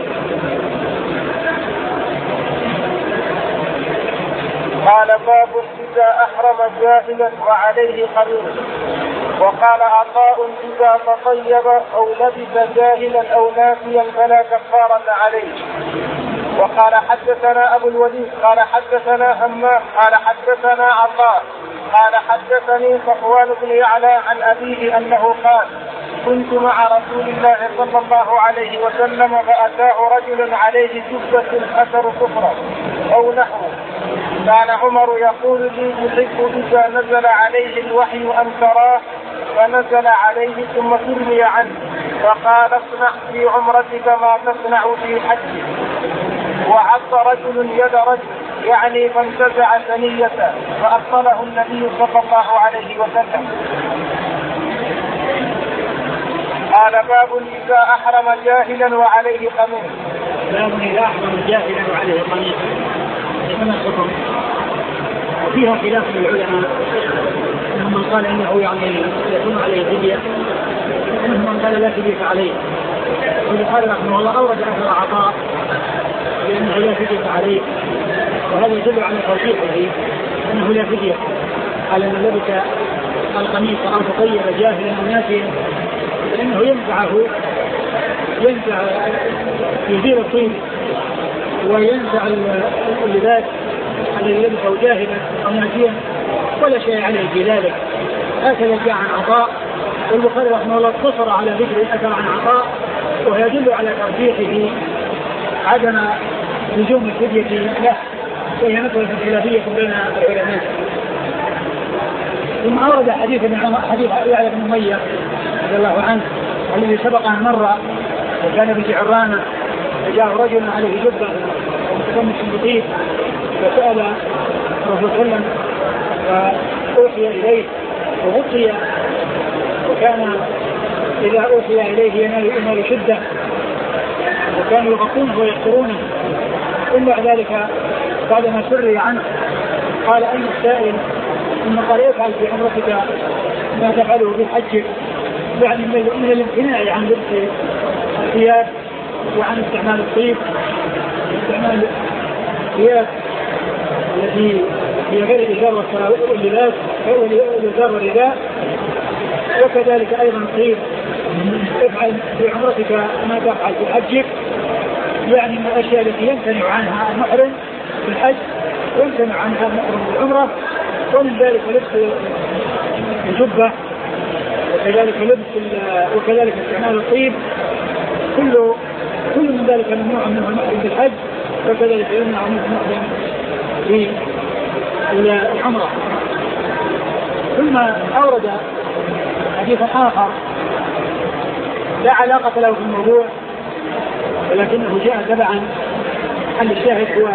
قال باب إذا أحرم جاهلا وعليه قميص. وقال عطاء إذا تطيب أو لبس جاهلا أو ناسيا فلا كفارة عليه. وقال حدثنا أبو الوليد قال حدثنا همام قال حدثنا عطاء قال حدثني صفوان بن يعلى عن أبيه أنه قال كنت مع رسول الله صلى الله عليه وسلم فأتاه رجل عليه جبة أثر كفر أو نحوه، كان عمر يقول لي يحب إذا نزل عليه الوحي أن تراه، فنزل عليه ثم ترمي عنه، فقال اصنع في عمرتك ما تصنع في حجك. وعض رجل يد رجل يعني فانتزع ثنيته فأبطله النبي صلى الله عليه وسلم. قال باب إذا أحرم جاهلا وعليه قميص. باب إذا أحرم جاهلا وعليه قميص كما الحكم، وفيها خلاف للعلماء، منهم من قال إنه يعني يكون عليه فدية، ومنهم من قال لا فدية عليه. ولقال رحمه الله أورد أثر عطاء لأنه لا فدية عليه، وهذا يدل على توثيقه أنه لا فدية على من لبس القميص أو تطيب جاهلا أو ناسيا، لأنه ينفعه ينفع يزيل الطين وينفع اللباس الذي لبسه جاهلا أو ناسيا ولا شيء عليه في ذلك. هكذا جاء عن عطاء، والبخاري رحمه الله اقتصر على ذكر الأثر عن عطاء، ويدل على ترجيحه عدم لزوم الفدية له، وهي مسألة خلافية بين العلماء. ثم أورد حديث حديث يعلى بن أمية رضي الله عنه الذي سبق أن مر، وكان بجعرانة، فجاء رجل عليه جبة ومتكمس بطيب، فسأل الرسول صلى الله عليه وسلم فأوحي إليه وغطي، وكان إذا أوحي إليه ينال ينال شدة، وكانوا يغطونه ويحقرونه. إلا ذلك بعدما سري عنه قال أين السائل؟ ثم قال افعل في عمرتك ما تفعله بحجك، يعني من الامتناع عن لبس الثياب وعن استعمال الطيب، استعمال الثياب التي هي غير الإزار واللباس والإزار والرداء، وكذلك أيضا الطيب. افعل في عمرتك ما تفعل في حجك، يعني من الأشياء التي يمتنع عنها المحرم في الحج ويمتنع عنها المحرم في العمرة، ومن ذلك لبس الجبة، وكذلك لبس وكذلك استعمال الطيب، كل كل من ذلك ممنوع منه المحرم في الحج، وكذلك يمنع منه المحرم في العمرة. ثم أورد حديثا آخر لا علاقة له في الموضوع، ولكنه جاء تبعا عن الشاهد هو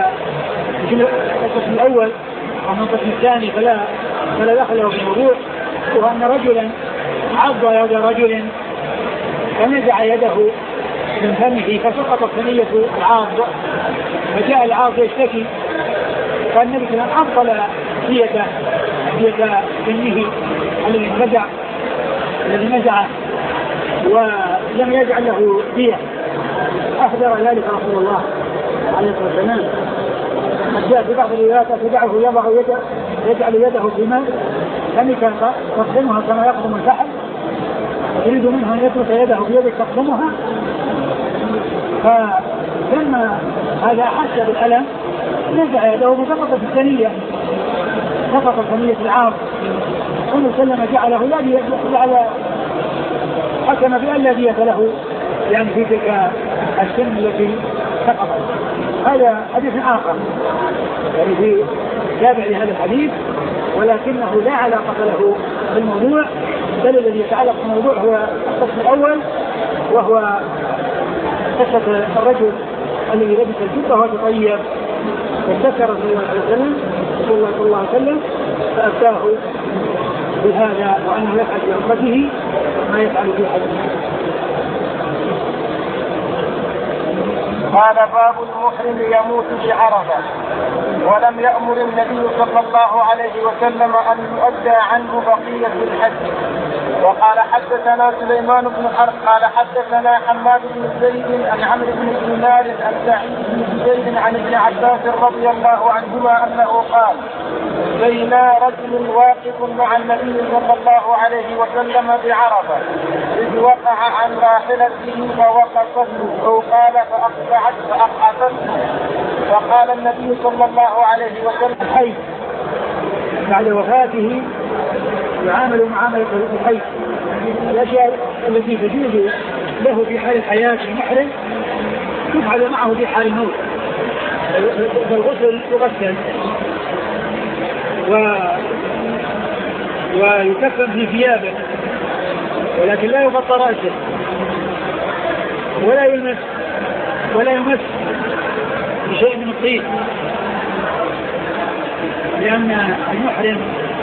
القسم الأول، ومن القسم الثاني فلا فلا دخل له في الموضوع، وأن رجلا عض يد رجل فنزع يده من فمه فسقطت ثنية العاض، فجاء العاض يشتكي، فالنبي صلى الله عليه وسلم أبطل ديته دية فمه الذي نزع الذي نزعه ولم يجعل له دية. أخبر ذلك رسول الله عليه الصلاة والسلام، قد جاء في بعض الروايات تدعه يضع يده يجعل يده في ماء فمك تقدمها كما يقدم الفحل، يريد منها أن يترك يده في يدك تقدمها. فلما هذا أحس بالألم نزع يده فسقطت الثنية، سقطت ثنية العاض، ثم سلم جعله لا جعل حكم بأن لا دية له يعني في تلك السن التي سقطت. هذا حديث آخر يعني في تابع لهذا الحديث، ولكنه لا علاقة له بالموضوع، الدليل الذي يتعلق بالموضوع هو القسم الأول، وهو قصة الرجل الذي لبس الجبة وتطيب فذكر صلى الله عليه وسلم صلى الله عليه وسلم فأفتاه بهذا وأنه يفعل في أمته ما يفعل في حديثه. قال باب المحرم يموت بعرفة ولم يأمر النبي صلى الله عليه وسلم أن يؤدى عنه بقية الحج. وقال حدثنا سليمان بن حرب قال حدثنا حماد بن زيد عن عمرو بن دينار عن سعيد بن زيد عن ابن عباس رضي الله عنهما أنه قال بينا رجل واقف مع النبي صلى الله عليه وسلم بعرفة إذ وقع عن راحلته فوقفته أو قال فأقطعت فأقعدته فقال النبي صلى الله عليه وسلم الحي بعد وفاته يعامل معاملة الحي، الأشياء التي تجوز له في حال الحياة المحرم تفعل معه في حال الموت. فالغسل يغسل و... ويكفن في ثيابه ولكن لا يغطى رأسه ولا يلمس ولا يمس بشيء من الطين، لأن المحرم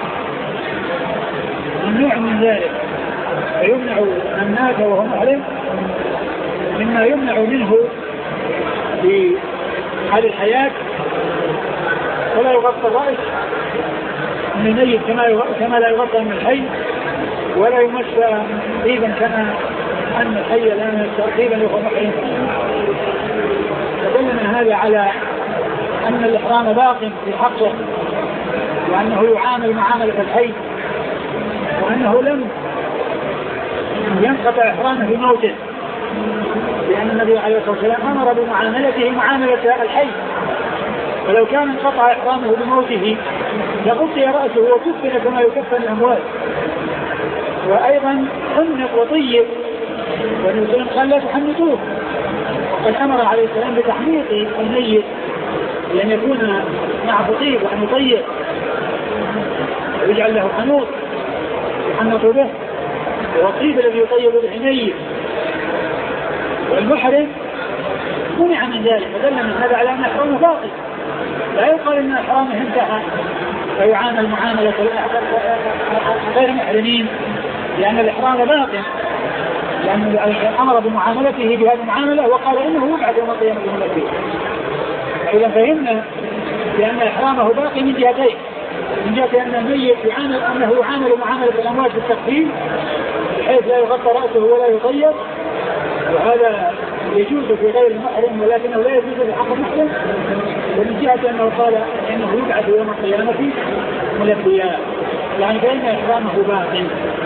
ممنوع من ذلك، فيمنع من مات وهو محرم مما يمنع منه في حال الحياة، ولا يغطى الرأس من الميت كما كما لا يغطى من الحي، ولا يمس طيبا كما أن الحي لا يمس طيبا وهو محرم. فدلنا هذا على أن الإحرام باق في حقه، وأنه يعامل معاملة الحي، وأنه لم ينقطع إحرامه بموته، لأن النبي عليه الصلاة والسلام أمر بمعاملته معاملة الحي، ولو كان انقطع إحرامه بموته لغطي رأسه وكفن كما يكفن الأموات، وأيضا حنق وطيب، والنبي صلى الله عليه وسلم قال لا تحنطوه، وقد أمر عليه السلام بتحنيط الميت لأن يكون معه طيب وأن يطيب ويجعل له حنوط يحنط به، والطيب الذي يطيب به الميت. والمحرم منع من ذلك، فدل من هذا على أن إحرامه باقي، لا يقال أن إحرامه انتهى فيعامل معاملة غير محرمين، لأن الإحرام باقي، لأن أمر بمعاملته بهذه المعاملة وقال إنه يبعث يوم القيامة من الأبيض. إذا فهمنا بأن إحرامه باقي من جهتين، من جهة أن الميت يعامل أنه يعامل معاملة الأموات بالتقديم بحيث لا يغطى رأسه ولا يطيب، وهذا يجوز في غير المحرم ولكنه لا يجوز في حق المحرم، ومن جهة أنه قال إنه يبعث يوم القيامة ملبيا، يعني فإن إحرامه باقي.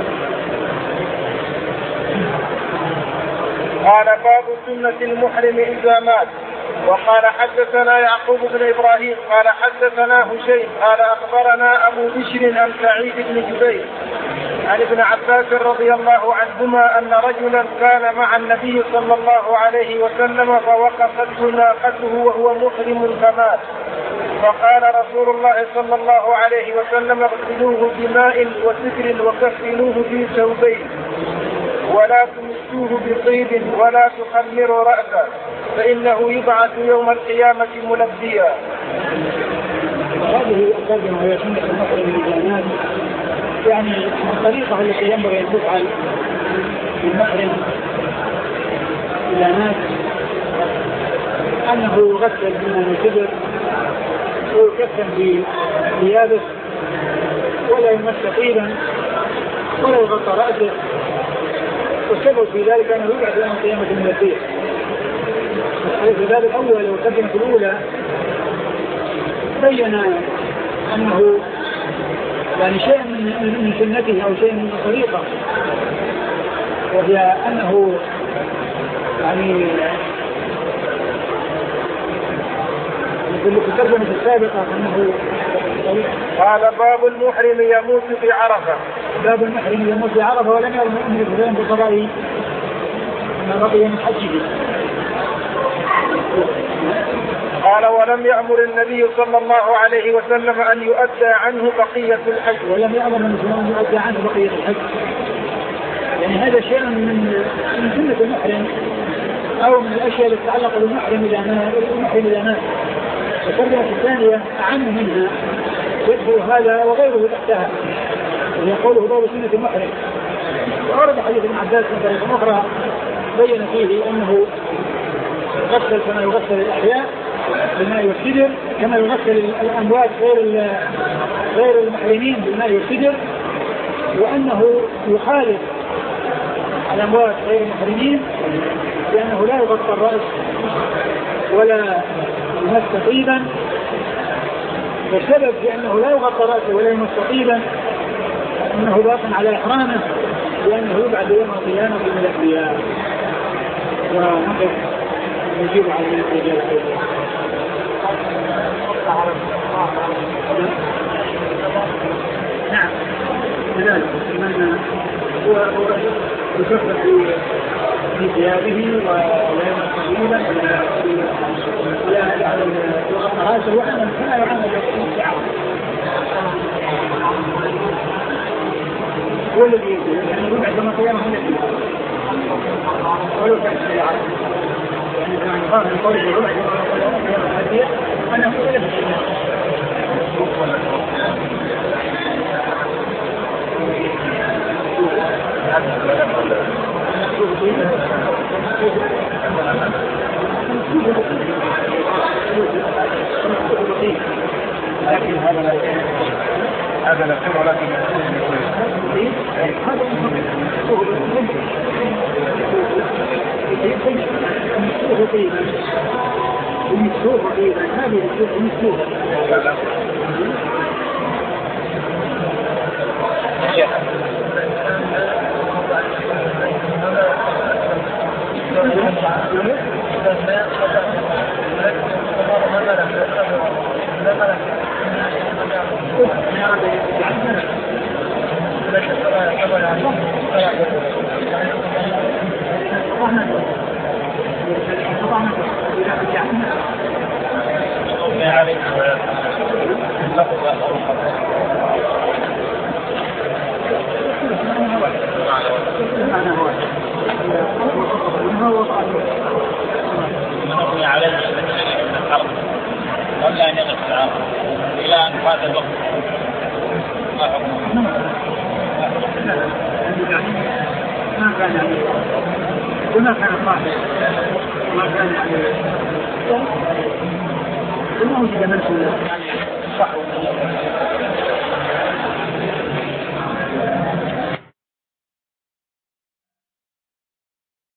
قال باب سنة المحرم إذا مات. وقال حدثنا يعقوب بن إبراهيم قال حدثنا هشيم قال أخبرنا أبو بشر عن سعيد بن جبير عن ابن عباس رضي الله عنهما أن رجلا كان مع النبي صلى الله عليه وسلم فوقفته ناقته وهو محرم فمات، فقال رسول الله صلى الله عليه وسلم اغسلوه بماء وسدر وكفنوه في ثوبين ولا تمسوه بطيب ولا تخمروا رأسه فإنه يبعث يوم القيامة ملبيا. هذه الترجمة هي سنة المحرم للجنات، يعني الطريقة التي ينبغي أن تفعل المحرم إذا مات أنه يغسل من الكبر ويكفن في ثيابه ولا يمس طيبا ولا يغطى رأسه، والسبب في ذلك أنه يبعث يوم القيامة ملبيا. في الباب الأول والترجمة الأولى بين أنه يعني شيء من سنته أو شيء من طريقة، وهي أنه يعني في الترجمة السابقة أنه قال باب المحرم يموت في عرفة. باب المحرم يموت في عرفة ولم يرى المؤمن الفلان بقضاء ما بقي من حجه. قال ولم يأمر النبي صلى الله عليه وسلم أن يؤدى عنه بقية الحج. ولم يأمر النبي صلى الله عليه وسلم أن يؤدى عنه بقية الحج. يعني هذا شيء من من سنة المحرم أو من الأشياء التي تتعلق بالمحرم إذا مات المحرم إذا مات. والتربية الثانية أعم منها يدخل هذا وغيره تحتها، وهي قوله باب سنة المحرم. وأورد حديث ابن عباس من طريق أخرى بين فيه أنه يغسل كما يغسل الأحياء بالماء والسدر، كما يغسل الأموات غير غير المحرمين بالماء والسدر، وأنه يخالف الأموات غير المحرمين لأنه لا يغطى الرأس ولا يمس طيبا. والسبب في أنه لا يغطى رأسه ولا يمس طيبا أنه باق على إحرامه، لأنه يبعد يوم القيامة من الأنبياء. ونقف نجيب على الرجال. نعم كذلك من هو يكفر في ثيابه ولا يمس طيبا ولا يعلم رأسه وعمل كما يعمل الشعر. هو الذي يقول يعني يبعد يوم القيامة من الأنبياء ولو كان في العالم، يعني كان يقال من قوله يبعد يوم القيامة من الأنبياء أنا أقول لك لكن هذا لا هذا لا يكون ولكن نبني عليه من الحرب ولا أن يغفر العرض إلى أن فات الوقت ما حكمه؟ ما كان وما كان صاحب ما كان وما وجد من